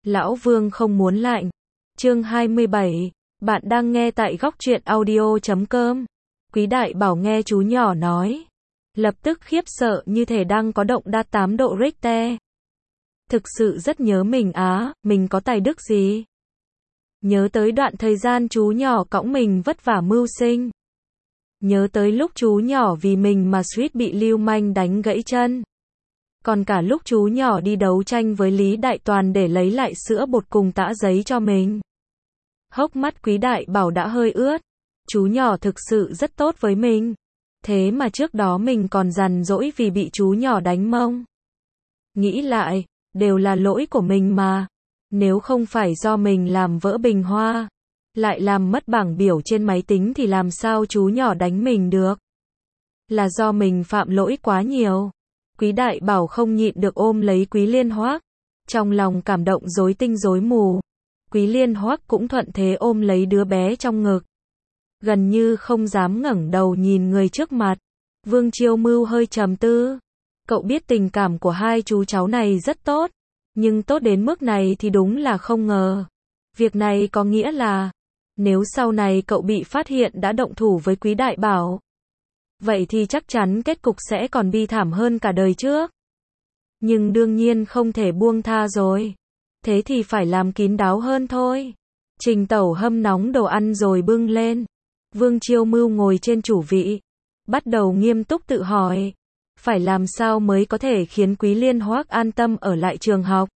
Lão Vương không muốn lạnh. Chương 27. Bạn đang nghe tại góc truyện audio.com. Quý đại bảo nghe chú nhỏ nói, lập tức khiếp sợ như thể đang có động đa 8 độ Richter. Thực sự rất nhớ mình á, mình có tài đức gì? Nhớ tới đoạn thời gian chú nhỏ cõng mình vất vả mưu sinh. Nhớ tới lúc chú nhỏ vì mình mà suýt bị lưu manh đánh gãy chân. Còn cả lúc chú nhỏ đi đấu tranh với Lý Đại Toàn để lấy lại sữa bột cùng tã giấy cho mình. Hốc mắt Quý đại bảo đã hơi ướt. Chú nhỏ thực sự rất tốt với mình. Thế mà trước đó mình còn dằn dỗi vì bị chú nhỏ đánh mông. Nghĩ lại, đều là lỗi của mình mà. Nếu không phải do mình làm vỡ bình hoa, lại làm mất bảng biểu trên máy tính thì làm sao chú nhỏ đánh mình được. Là do mình phạm lỗi quá nhiều. Quý đại bảo không nhịn được ôm lấy Quý Liên Hoác. Trong lòng cảm động rối tinh rối mù. Quý Liên Hoác cũng thuận thế ôm lấy đứa bé trong ngực. Gần như không dám ngẩng đầu nhìn người trước mặt. Vương Chiêu Mưu hơi trầm tư. Cậu biết tình cảm của hai chú cháu này rất tốt. Nhưng tốt đến mức này thì đúng là không ngờ. Việc này có nghĩa là, nếu sau này cậu bị phát hiện đã động thủ với Quý đại bảo, vậy thì chắc chắn kết cục sẽ còn bi thảm hơn cả đời trước. Nhưng đương nhiên không thể buông tha rồi. Thế thì phải làm kín đáo hơn thôi. Trình tẩu hâm nóng đồ ăn rồi bưng lên. Vương Chiêu Mưu ngồi trên chủ vị. Bắt đầu nghiêm túc tự hỏi. Phải làm sao mới có thể khiến Quý Liên Hoác an tâm ở lại trường học.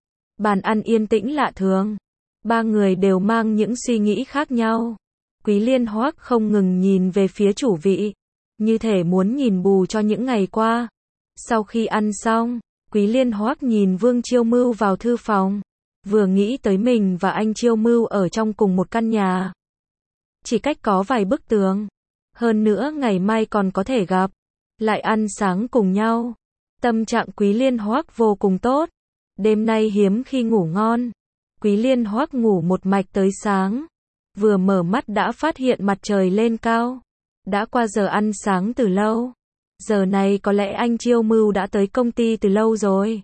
Bàn ăn yên tĩnh lạ thường. Ba người đều mang những suy nghĩ khác nhau. Quý Liên Hoác không ngừng nhìn về phía chủ vị. Như thể muốn nhìn bù cho những ngày qua. Sau khi ăn xong, Quý Liên Hoác nhìn Vương Chiêu Mưu vào thư phòng. Vừa nghĩ tới mình và anh Chiêu Mưu ở trong cùng một căn nhà. Chỉ cách có vài bức tường. Hơn nữa ngày mai còn có thể gặp. Lại ăn sáng cùng nhau. Tâm trạng Quý Liên Hoác vô cùng tốt. Đêm nay hiếm khi ngủ ngon. Quý Liên Hoác ngủ một mạch tới sáng. Vừa mở mắt đã phát hiện mặt trời lên cao. Đã qua giờ ăn sáng từ lâu. Giờ này có lẽ anh Chiêu Mưu đã tới công ty từ lâu rồi.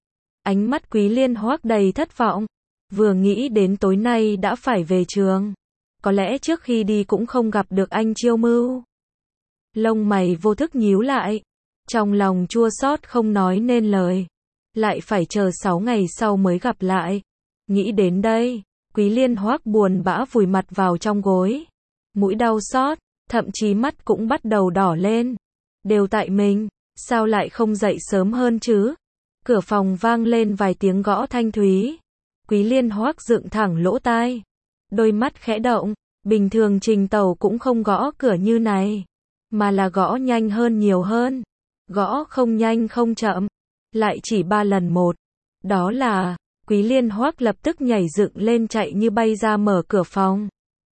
Ánh mắt Quý Liên Hoác đầy thất vọng. Vừa nghĩ đến tối nay đã phải về trường. Có lẽ trước khi đi cũng không gặp được anh Chiêu Mưu. Lông mày vô thức nhíu lại. Trong lòng chua xót không nói nên lời. Lại phải chờ 6 ngày sau mới gặp lại. Nghĩ đến đây, Quý Liên Hoác buồn bã vùi mặt vào trong gối. Mũi đau xót, thậm chí mắt cũng bắt đầu đỏ lên. Đều tại mình, sao lại không dậy sớm hơn chứ? Cửa phòng vang lên vài tiếng gõ thanh thúy. Quý Liên Hoác dựng thẳng lỗ tai. Đôi mắt khẽ động, bình thường Trình tẩu cũng không gõ cửa như này. Mà là gõ nhanh hơn nhiều hơn. Gõ không nhanh không chậm. Lại chỉ 3 lần một. Đó là, Quý Liên Hoác lập tức nhảy dựng lên chạy như bay ra mở cửa phòng.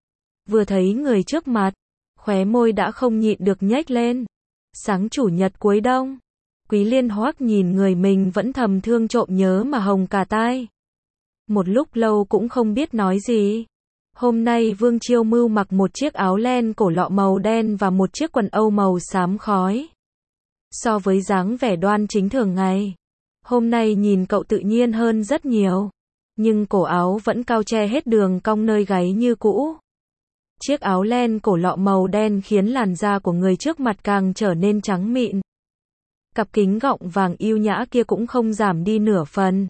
Vừa thấy người trước mặt, khóe môi đã không nhịn được nhếch lên. Sáng chủ nhật cuối đông. Quý Liên Hoác nhìn người mình vẫn thầm thương trộm nhớ mà hồng cả tai. Một lúc lâu cũng không biết nói gì. Hôm nay Vương Chiêu Mưu mặc một chiếc áo len cổ lọ màu đen và một chiếc quần âu màu xám khói. So với dáng vẻ đoan chính thường ngày, hôm nay nhìn cậu tự nhiên hơn rất nhiều. Nhưng cổ áo vẫn cao che hết đường cong nơi gáy như cũ. Chiếc áo len cổ lọ màu đen khiến làn da của người trước mặt càng trở nên trắng mịn. Cặp kính gọng vàng yêu nhã kia cũng không giảm đi nửa phần.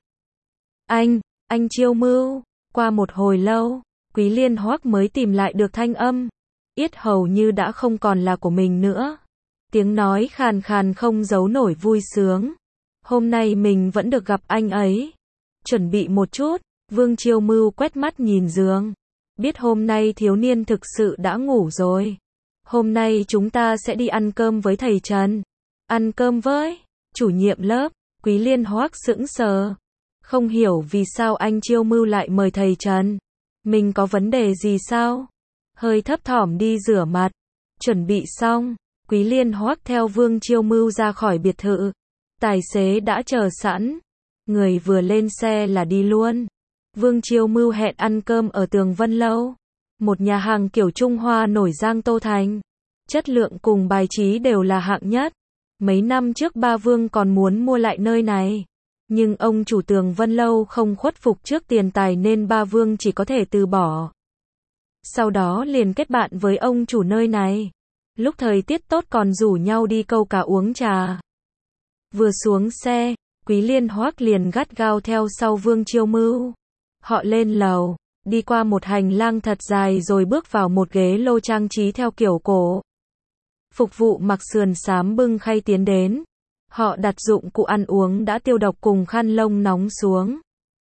Anh Chiêu Mưu. Qua một hồi lâu, Quý Liên Hoác mới tìm lại được thanh âm. Yết hầu như đã không còn là của mình nữa. Tiếng nói khàn khàn không giấu nổi vui sướng. Hôm nay mình vẫn được gặp anh ấy. Chuẩn bị một chút, Vương Chiêu Mưu quét mắt nhìn giường. Biết hôm nay thiếu niên thực sự đã ngủ rồi. Hôm nay chúng ta sẽ đi ăn cơm với thầy Trần. Ăn cơm với chủ nhiệm lớp. Quý Liên Hoác sững sờ. Không hiểu vì sao anh Chiêu Mưu lại mời thầy Trần. Mình có vấn đề gì sao? Hơi thấp thỏm đi rửa mặt. Chuẩn bị xong, Quý Liên Hoác theo Vương Chiêu Mưu ra khỏi biệt thự. Tài xế đã chờ sẵn. Người vừa lên xe là đi luôn. Vương Chiêu Mưu hẹn ăn cơm ở Tường Vân Lâu. Một nhà hàng kiểu Trung Hoa nổi Giang Tô Thành. Chất lượng cùng bài trí đều là hạng nhất. Mấy năm trước ba Vương còn muốn mua lại nơi này. Nhưng ông chủ Tường Vân Lâu không khuất phục trước tiền tài nên ba Vương chỉ có thể từ bỏ. Sau đó liền kết bạn với ông chủ nơi này. Lúc thời tiết tốt còn rủ nhau đi câu cá uống trà. Vừa xuống xe, Quý Liên Hoắc liền gắt gao theo sau Vương Chiêu Mưu. Họ lên lầu, đi qua một hành lang thật dài rồi bước vào một ghế lô trang trí theo kiểu cổ. Phục vụ mặc sườn xám bưng khay tiến đến. Họ đặt dụng cụ ăn uống đã tiêu độc cùng khăn lông nóng xuống.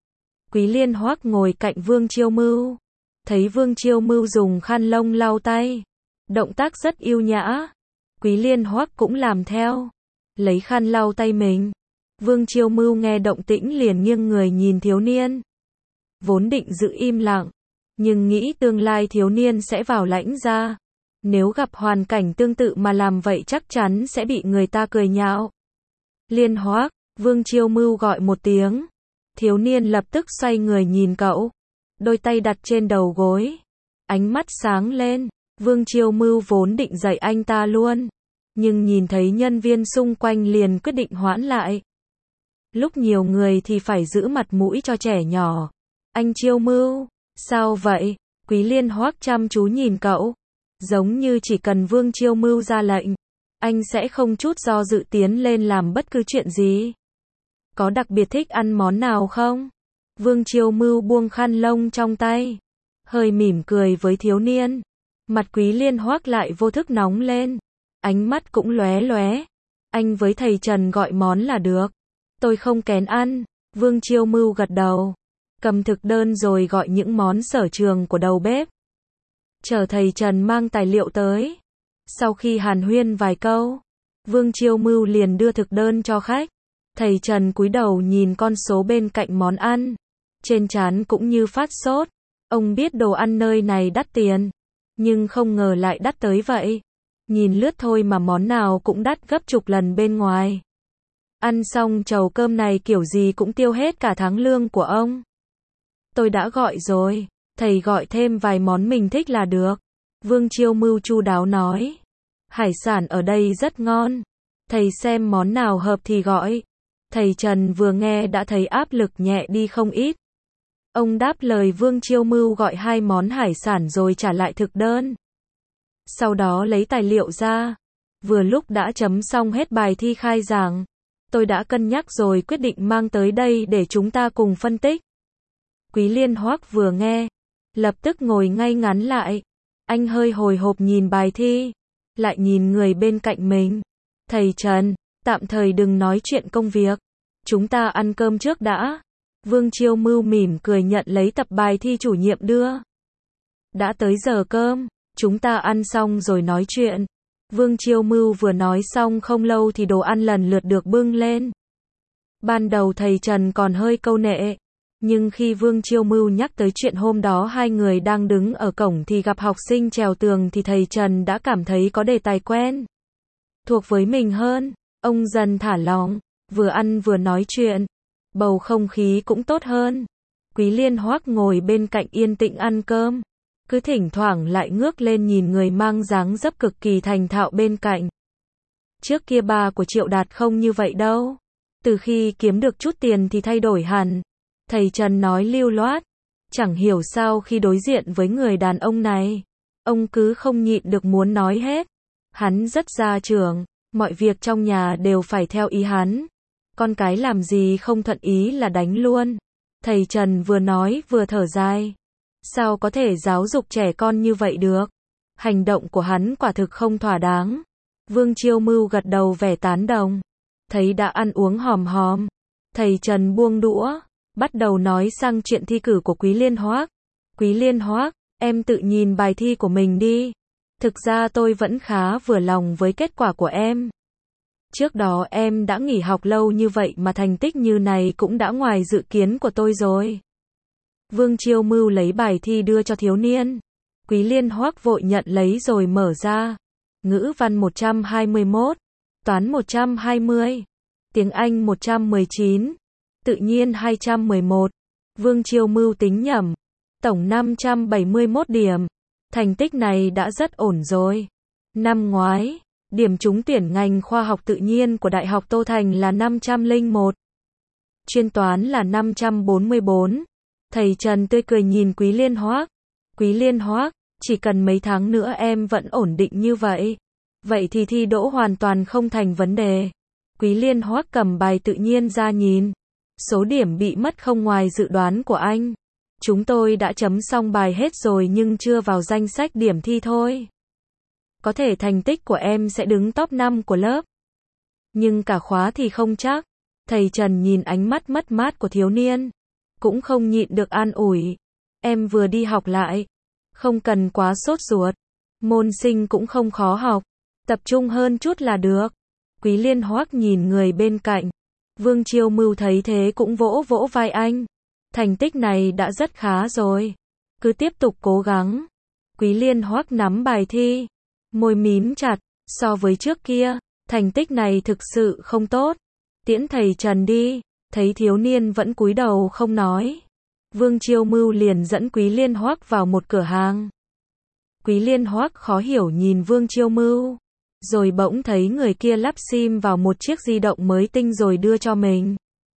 Quý Liên Hoắc ngồi cạnh Vương Chiêu Mưu. Thấy Vương Chiêu Mưu dùng khăn lông lau tay. Động tác rất yêu nhã. Quý Liên Hoắc cũng làm theo. Lấy khăn lau tay mình. Vương Chiêu Mưu nghe động tĩnh liền nghiêng người nhìn thiếu niên. Vốn định giữ im lặng. Nhưng nghĩ tương lai thiếu niên sẽ vào lãnh gia. Nếu gặp hoàn cảnh tương tự mà làm vậy chắc chắn sẽ bị người ta cười nhạo. Liên Hoắc, Vương Chiêu Mưu gọi một tiếng. Thiếu niên lập tức xoay người nhìn cậu. Đôi tay đặt trên đầu gối. Ánh mắt sáng lên. Vương Chiêu Mưu vốn định dạy anh ta luôn. Nhưng nhìn thấy nhân viên xung quanh liền quyết định hoãn lại. Lúc nhiều người thì phải giữ mặt mũi cho trẻ nhỏ. Anh Chiêu Mưu, sao vậy? Quý Liên Hoắc chăm chú nhìn cậu. Giống như chỉ cần Vương Chiêu Mưu ra lệnh, anh sẽ không chút do dự tiến lên làm bất cứ chuyện gì. Có đặc biệt thích ăn món nào không? Vương Chiêu Mưu buông khăn lông trong tay. Hơi mỉm cười với thiếu niên. Mặt Quý Liên Hoắc lại vô thức nóng lên. Ánh mắt cũng lóe lóe. Anh với thầy Trần gọi món là được. Tôi không kén ăn. Vương Chiêu Mưu gật đầu. Cầm thực đơn rồi gọi những món sở trường của đầu bếp. Chờ thầy Trần mang tài liệu tới. Sau khi hàn huyên vài câu, Vương Chiêu Mưu liền đưa thực đơn cho khách. Thầy Trần cúi đầu nhìn con số bên cạnh món ăn. Trên trán cũng như phát sốt. Ông biết đồ ăn nơi này đắt tiền. Nhưng không ngờ lại đắt tới vậy. Nhìn lướt thôi mà món nào cũng đắt gấp chục lần bên ngoài. Ăn xong chầu cơm này kiểu gì cũng tiêu hết cả tháng lương của ông. Tôi đã gọi rồi. Thầy gọi thêm vài món mình thích là được. Vương Chiêu Mưu chu đáo nói. Hải sản ở đây rất ngon. Thầy xem món nào hợp thì gọi. Thầy Trần vừa nghe đã thấy áp lực nhẹ đi không ít. Ông đáp lời Vương Chiêu Mưu gọi 2 món hải sản rồi trả lại thực đơn. Sau đó lấy tài liệu ra. Vừa lúc đã chấm xong hết bài thi khai giảng. Tôi đã cân nhắc rồi quyết định mang tới đây để chúng ta cùng phân tích. Quý Liên Hoắc vừa nghe, lập tức ngồi ngay ngắn lại. Anh hơi hồi hộp nhìn bài thi, lại nhìn người bên cạnh mình. Thầy Trần, tạm thời đừng nói chuyện công việc. Chúng ta ăn cơm trước đã. Vương Chiêu Mưu mỉm cười nhận lấy tập bài thi chủ nhiệm đưa. Đã tới giờ cơm, chúng ta ăn xong rồi nói chuyện. Vương Chiêu Mưu vừa nói xong không lâu thì đồ ăn lần lượt được bưng lên. Ban đầu thầy Trần còn hơi câu nệ. Nhưng khi Vương Chiêu Mưu nhắc tới chuyện hôm đó hai người đang đứng ở cổng thì gặp học sinh trèo tường thì thầy Trần đã cảm thấy có đề tài quen thuộc với mình hơn. Ông dần thả lỏng, vừa ăn vừa nói chuyện. Bầu không khí cũng tốt hơn. Quý Liên Hoắc ngồi bên cạnh yên tĩnh ăn cơm. Cứ thỉnh thoảng lại ngước lên nhìn người mang dáng dấp cực kỳ thành thạo bên cạnh. Trước kia ba của Triệu Đạt không như vậy đâu. Từ khi kiếm được chút tiền thì thay đổi hẳn. Thầy Trần nói lưu loát. Chẳng hiểu sao khi đối diện với người đàn ông này, ông cứ không nhịn được muốn nói hết. Hắn rất gia trưởng, mọi việc trong nhà đều phải theo ý hắn. Con cái làm gì không thuận ý là đánh luôn. Thầy Trần vừa nói vừa thở dài. Sao có thể giáo dục trẻ con như vậy được? Hành động của hắn quả thực không thỏa đáng. Vương Chiêu Mưu gật đầu vẻ tán đồng. Thấy đã ăn uống hòm hòm. Thầy Trần buông đũa, bắt đầu nói sang chuyện thi cử của Quý Liên Hoắc. Quý Liên Hoắc, em tự nhìn bài thi của mình đi. Thực ra tôi vẫn khá vừa lòng với kết quả của em. Trước đó em đã nghỉ học lâu như vậy mà thành tích như này cũng đã ngoài dự kiến của tôi rồi. Vương Chiêu Mưu lấy bài thi đưa cho thiếu niên. Quý Liên Hoắc vội nhận lấy rồi mở ra. Ngữ văn 121, toán 120, tiếng Anh 119, tự nhiên 211. Vương Chiêu Mưu tính nhẩm, tổng 571 điểm. Thành tích này đã rất ổn rồi. Năm ngoái, điểm trúng tuyển ngành khoa học tự nhiên của Đại học Tô Thành là 501. chuyên toán là 544. Thầy Trần tươi cười nhìn Quý Liên Hoác. Quý Liên Hoác, chỉ cần mấy tháng nữa em vẫn ổn định như vậy. Vậy thì thi đỗ hoàn toàn không thành vấn đề. Quý Liên Hoác cầm bài tự nhiên ra nhìn. Số điểm bị mất không ngoài dự đoán của anh. Chúng tôi đã chấm xong bài hết rồi nhưng chưa vào danh sách điểm thi thôi. Có thể thành tích của em sẽ đứng top 5 của lớp. Nhưng cả khóa thì không chắc. Thầy Trần nhìn ánh mắt mất mát của thiếu niên. Cũng không nhịn được an ủi. Em vừa đi học lại. Không cần quá sốt ruột. Môn sinh cũng không khó học. Tập trung hơn chút là được. Quý Liên Hoác nhìn người bên cạnh. Vương Chiêu Mưu thấy thế cũng vỗ vỗ vai anh. Thành tích này đã rất khá rồi. Cứ tiếp tục cố gắng. Quý Liên Hoác nắm bài thi. Môi mím chặt. So với trước kia, thành tích này thực sự không tốt. Tiễn thầy Trần đi. Thấy thiếu niên vẫn cúi đầu không nói. Vương Chiêu Mưu liền dẫn Quý Liên Hoác vào một cửa hàng. Quý Liên Hoác khó hiểu nhìn Vương Chiêu Mưu. Rồi bỗng thấy người kia lắp sim vào một chiếc di động mới tinh rồi đưa cho mình.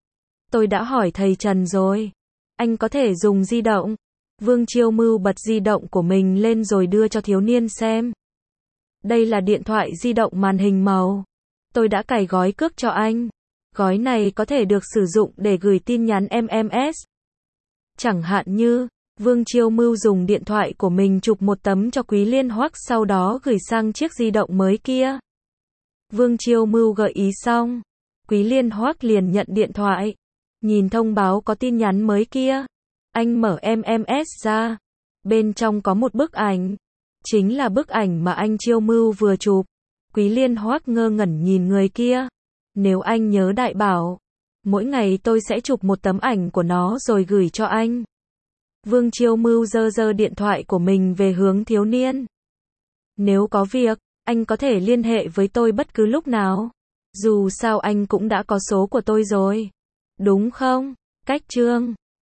Tôi đã hỏi thầy Trần rồi. Anh có thể dùng di động. Vương Chiêu Mưu bật di động của mình lên rồi đưa cho thiếu niên xem. Đây là điện thoại di động màn hình màu. Tôi đã cài gói cước cho anh. Gói này có thể được sử dụng để gửi tin nhắn MMS. Chẳng hạn như, Vương Chiêu Mưu dùng điện thoại của mình chụp một tấm cho Quý Liên Hoác sau đó gửi sang chiếc di động mới kia. Vương Chiêu Mưu gợi ý xong. Quý Liên Hoác liền nhận điện thoại. Nhìn thông báo có tin nhắn mới kia. Anh mở MMS ra. Bên trong có một bức ảnh. Chính là bức ảnh mà anh Chiêu Mưu vừa chụp. Quý Liên Hoác ngơ ngẩn nhìn người kia. Nếu anh nhớ đại bảo, mỗi ngày tôi sẽ chụp một tấm ảnh của nó rồi gửi cho anh. Vương Chiêu Mưu giơ điện thoại của mình về hướng thiếu niên. Nếu có việc, anh có thể liên hệ với tôi bất cứ lúc nào. Dù sao anh cũng đã có số của tôi rồi. Đúng không? Cách chương